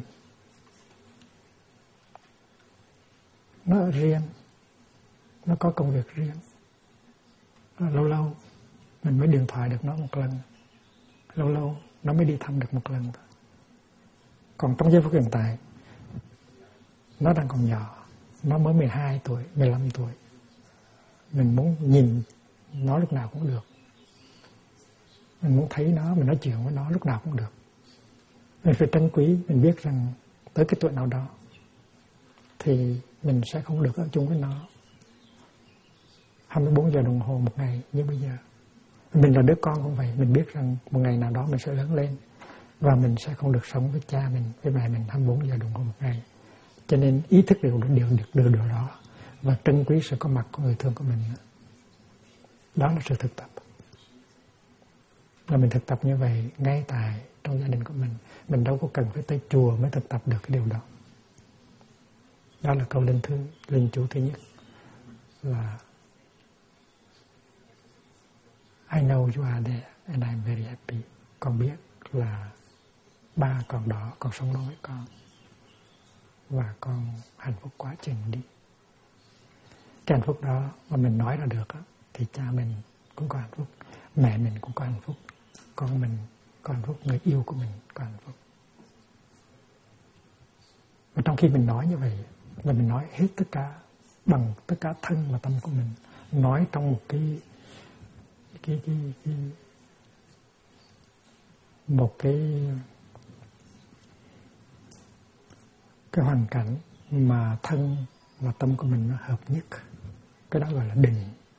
nó ở riêng, nó có công việc riêng. Lâu lâu mình mới điện thoại được nó một lần, lâu lâu nó mới đi thăm được một lần thôi. Còn trong giây phút hiện tại, nó đang còn nhỏ, nó mới 12 tuổi, 15 tuổi. Mình muốn nhìn nó lúc nào cũng được. Mình muốn thấy nó, mình nói chuyện với nó lúc nào cũng được. Mình phải trân quý, mình biết rằng tới cái tuổi nào đó thì mình sẽ không được ở chung với nó 24 giờ đồng hồ một ngày như bây giờ. Mình là đứa con cũng vậy, mình biết rằng một ngày nào đó mình sẽ lớn lên, và mình sẽ không được sống với cha mình, với mẹ mình 24 giờ đồng hồ một ngày. Cho nên ý thức được điều đó, và trân quý sự có mặt của người thương của mình. Đó là sự thực tập. Và mình thực tập như vậy ngay tại trong gia đình của mình. Mình đâu có cần phải tới chùa mới thực tập được cái điều đó. Đó là câu linh chú thứ nhất, là I know you are there and I'm very happy. Con biết là ba còn đó, con sống đó với con, và con hạnh phúc quá chừng đi. Cái hạnh phúc đó mà mình nói ra được thì cha mình cũng có hạnh phúc, mẹ mình cũng có hạnh phúc, con mình có hạnh phúc, người yêu của mình có hạnh phúc. Và trong khi mình nói như vậy, là mình nói hết tất cả bằng tất cả thân và tâm của mình, nói trong một cái hoàn cảnh mà thân và tâm của mình nó hợp nhất. Cái đó gọi là định.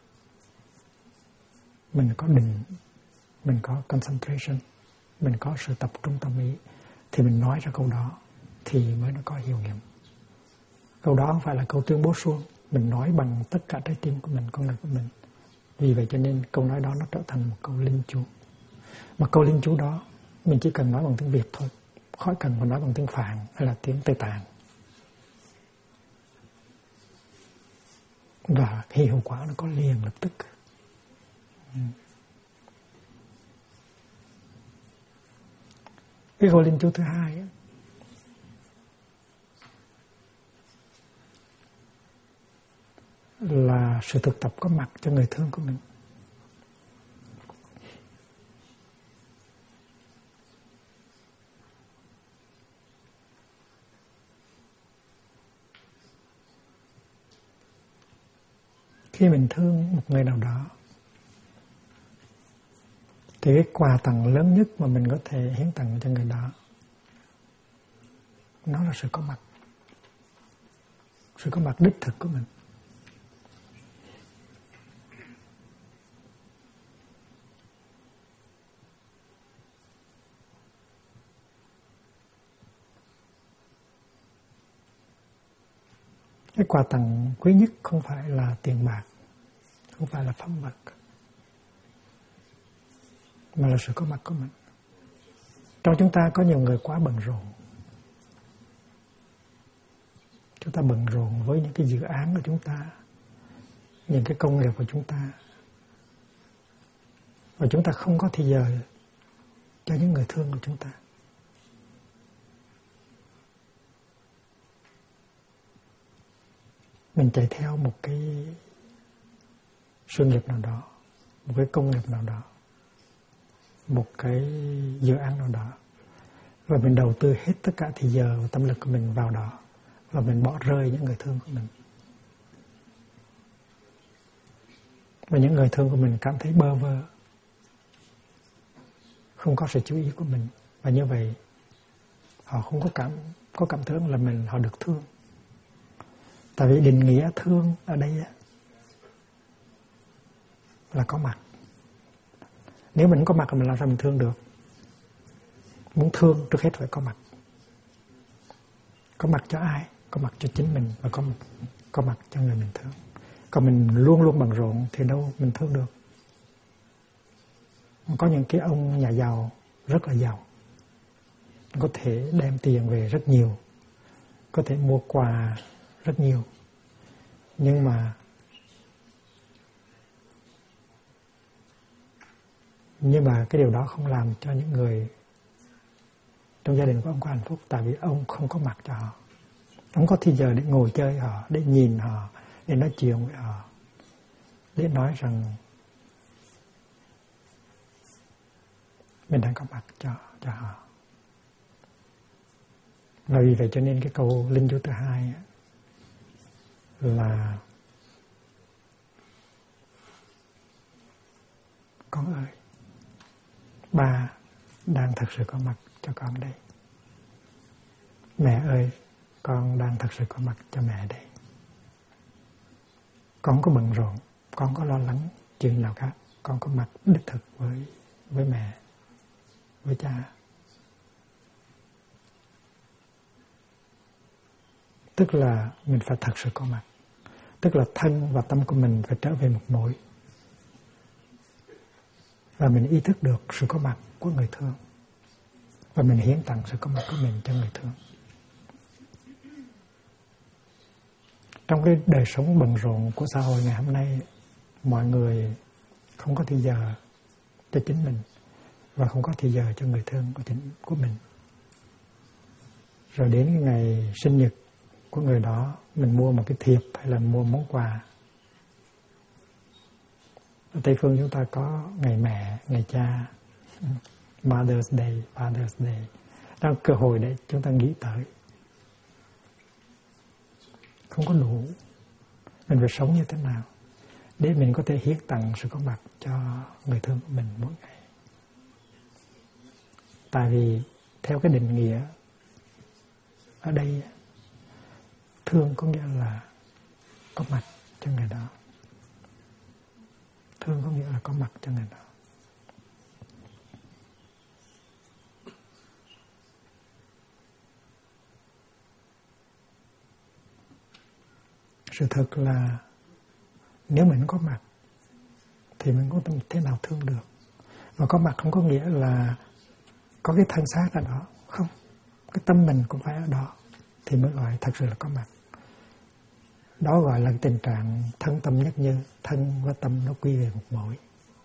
Mình có định, mình có concentration, mình có sự tập trung tâm ý, thì mình nói ra câu đó thì mới nó có hiệu nghiệm. Câu đó không phải là câu tuyên bố suông, mình nói bằng tất cả trái tim của mình, con người của mình. Vì vậy cho nên câu nói đó nó trở thành một câu linh chú. Mà câu linh chú đó mình chỉ cần nói bằng tiếng Việt thôi, khỏi cần phải nói bằng tiếng Phạn hay là tiếng Tây Tạng. Và khi hiệu quả nó có liền lập tức. Cái câu linh chú thứ hai ấy, là sự thực tập có mặt cho người thương của mình. Khi mình thương một người nào đó thì cái quà tặng lớn nhất mà mình có thể hiến tặng cho người đó nó là sự có mặt. Sự có mặt đích thực của mình. Cái quà tặng quý nhất không phải là tiền bạc, không phải là phẩm vật, mà là sự có mặt của mình. Trong chúng ta có nhiều người quá bận rộn. Chúng ta bận rộn với những cái dự án của chúng ta, những cái công nghiệp của chúng ta, và chúng ta không có thời giờ cho những người thương của chúng ta. Mình chạy theo một cái sự nghiệp nào đó, một cái công nghiệp nào đó, một cái dự án nào đó, và mình đầu tư hết tất cả thời giờ và tâm lực của mình vào đó, và mình bỏ rơi những người thương của mình. Và những người thương của mình cảm thấy bơ vơ, không có sự chú ý của mình, và như vậy họ không có cảm tưởng là họ được thương. Tại vì định nghĩa thương ở đây là có mặt. Nếu mình không có mặt thì mình làm sao mình thương được? Muốn thương trước hết phải có mặt. Có mặt cho ai? Có mặt cho chính mình và có mặt cho người mình thương. Còn mình luôn luôn bận rộn thì đâu mình thương được. Có những cái ông nhà giàu rất là giàu, có thể đem tiền về rất nhiều, có thể mua quà rất nhiều, nhưng mà cái điều đó không làm cho những người trong gia đình của ông có hạnh phúc. Tại vì ông không có mặt cho họ. Ông có thời giờ để ngồi chơi họ, để nhìn họ, để nói chuyện với họ, để nói rằng mình đang có mặt cho họ. Và vì vậy cho nên cái câu linh chú thứ hai là: con ơi, ba đang thật sự có mặt cho con đây. Mẹ ơi, con đang thật sự có mặt cho mẹ đây. Con có bận rộn, con có lo lắng chuyện nào khác, con có mặt đích thực với mẹ, với cha. Tức là mình phải thật sự có mặt. Tức là thân và tâm của mình phải trở về một mối. Và mình ý thức được sự có mặt của người thương. Và mình hiến tặng sự có mặt của mình cho người thương. Trong cái đời sống bận rộn của xã hội ngày hôm nay, mọi người không có thời giờ cho chính mình và không có thời giờ cho người thương của mình. Rồi đến cái ngày sinh nhật của người đó, mình mua một cái thiệp hay là mua món quà. Ở Tây Phương chúng ta có ngày mẹ, ngày cha, Mother's Day, Father's Day. Đó là cơ hội để chúng ta nghĩ tới. Không có đủ. Mình phải sống như thế nào để mình có thể hiến tặng sự có mặt cho người thương của mình mỗi ngày. Tại vì theo cái định nghĩa ở đây, thương có nghĩa là có mặt cho người đó. Thương có nghĩa là có mặt cho người đó. Sự thật là nếu mình có mặt thì mình có thế nào thương được. Mà có mặt không có nghĩa là có cái thân xác ở đó. Không. Cái tâm mình cũng phải ở đó thì mới gọi thật sự là có mặt. Đó gọi là tình trạng thân tâm nhất như, thân và tâm nó quy về một mỗi.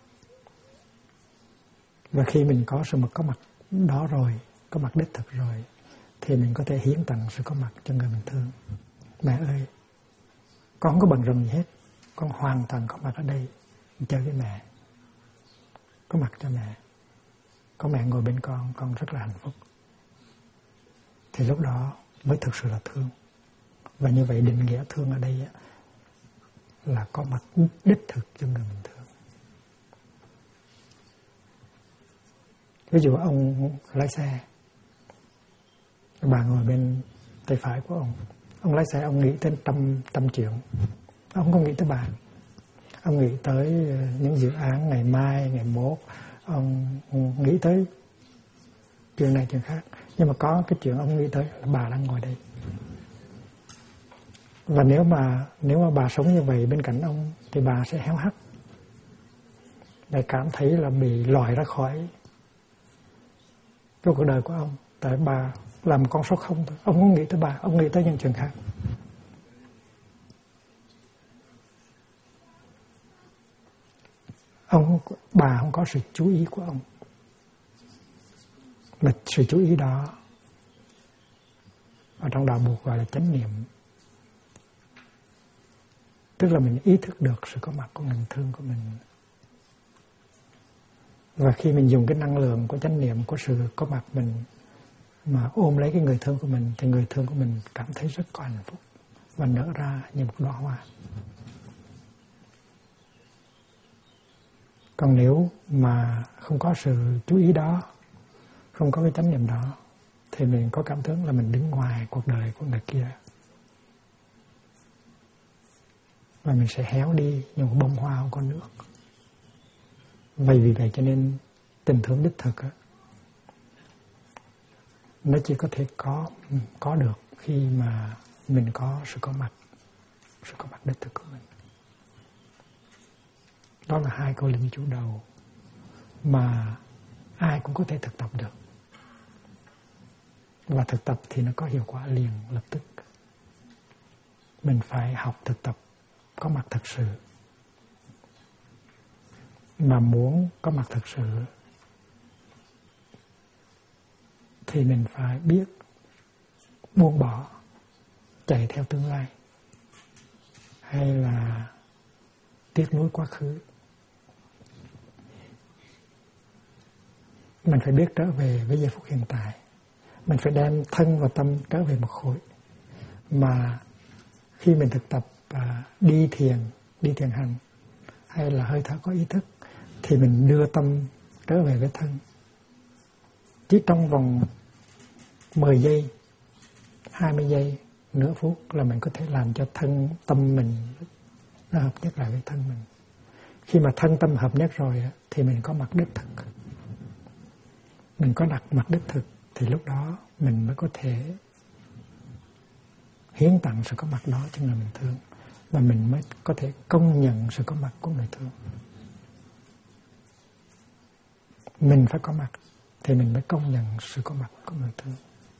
Và khi mình có sự có mặt đó rồi, có mặt đích thực rồi, thì mình có thể hiến tặng sự có mặt cho người mình thương. Mẹ ơi, con không có bận rộn gì hết, con hoàn toàn có mặt ở đây chơi với mẹ, có mặt cho mẹ, có mẹ ngồi bên con rất là hạnh phúc. Thì lúc đó mới thực sự là thương. Và như vậy định nghĩa thương ở đây là có mặt đích thực cho người mình thương. Ví dụ ông lái xe, bà ngồi bên tay phải của ông lái xe, ông nghĩ tới trăm chuyện, ông không nghĩ tới bà. Ông nghĩ tới những dự án ngày mai, ngày mốt, ông nghĩ tới chuyện này chuyện khác. Nhưng mà có cái chuyện ông nghĩ tới là bà đang ngồi đây. Và nếu mà bà sống như vậy bên cạnh ông thì bà sẽ héo hắt, để cảm thấy là bị loại ra khỏi cái cuộc đời của ông. Tại bà làm con số không thôi. Ông không nghĩ tới bà, ông nghĩ tới những chuyện khác. Bà không có sự chú ý của ông. Mà sự chú ý đó ở trong đạo Bụt gọi là chánh niệm. Tức là mình ý thức được sự có mặt của người thương của mình. Và khi mình dùng cái năng lượng của chánh niệm, của sự có mặt mình mà ôm lấy cái người thương của mình, thì người thương của mình cảm thấy rất có hạnh phúc và nở ra như một đóa hoa. Còn nếu mà không có sự chú ý đó, không có cái chánh niệm đó, thì mình có cảm tưởng là mình đứng ngoài cuộc đời của người kia. Và mình sẽ héo đi như một bông hoa không có nước. Vì vậy cho nên tình thương đích thực nó chỉ có thể có được khi mà mình có sự có mặt đích thực của mình. Đó là hai câu linh chủ đầu mà ai cũng có thể thực tập được. Và thực tập thì nó có hiệu quả liền lập tức. Mình phải học thực tập có mặt thật sự. Mà muốn có mặt thật sự thì mình phải biết buông bỏ, chạy theo tương lai, hay là tiếc nuối quá khứ. Mình phải biết trở về với giây phút hiện tại. Mình phải đem thân và tâm trở về một khối. Mà khi mình thực tập đi thiền hành, hay là hơi thở có ý thức, thì mình đưa tâm trở về với thân. Chỉ trong vòng 10 giây, 20 giây, nửa phút là mình có thể làm cho tâm mình nó hợp nhất lại với thân mình. Khi mà thân tâm hợp nhất rồi thì mình có mặt đích thực. Mình có đặt mặt đích thực thì lúc đó mình mới có thể hiến tặng sự có mặt đó cho người mình thương. Và mình mới có thể công nhận sự có mặt của người thương. Mình phải có mặt thì mình mới công nhận sự có mặt của người thương.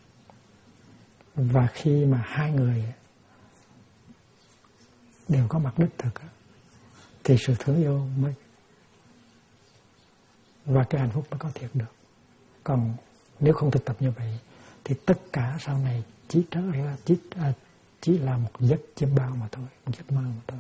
Và khi mà hai người đều có mặt đích thực thì sự thương yêu mới và cái hạnh phúc mới có thiệt được. Còn nếu không thực tập như vậy thì tất cả sau này chỉ là một giấc chiêm bao mà thôi, một giấc mơ mà thôi.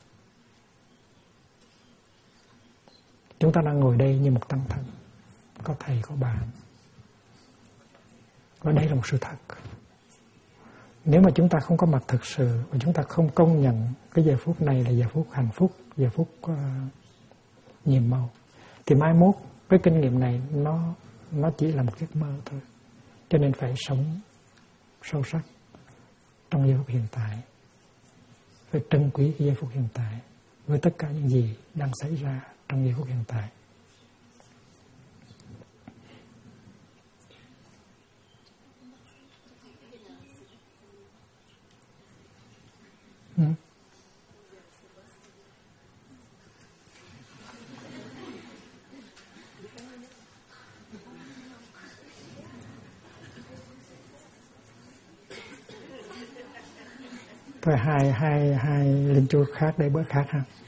Chúng ta đang ngồi đây như một tăng thân, có thầy có bạn, và đây là một sự thật. Nếu mà chúng ta không có mặt thực sự và chúng ta không công nhận cái giờ phút này là giờ phút hạnh phúc, giờ phút nhiệm màu, thì mai mốt cái kinh nghiệm này nó chỉ là một giấc mơ thôi. Cho nên phải sống sâu sắc trong giây phút hiện tại, phải trân quý cái giây phút hiện tại với tất cả những gì đang xảy ra trong giây phút hiện tại. Thôi hai linh chu khác để bữa khác ha.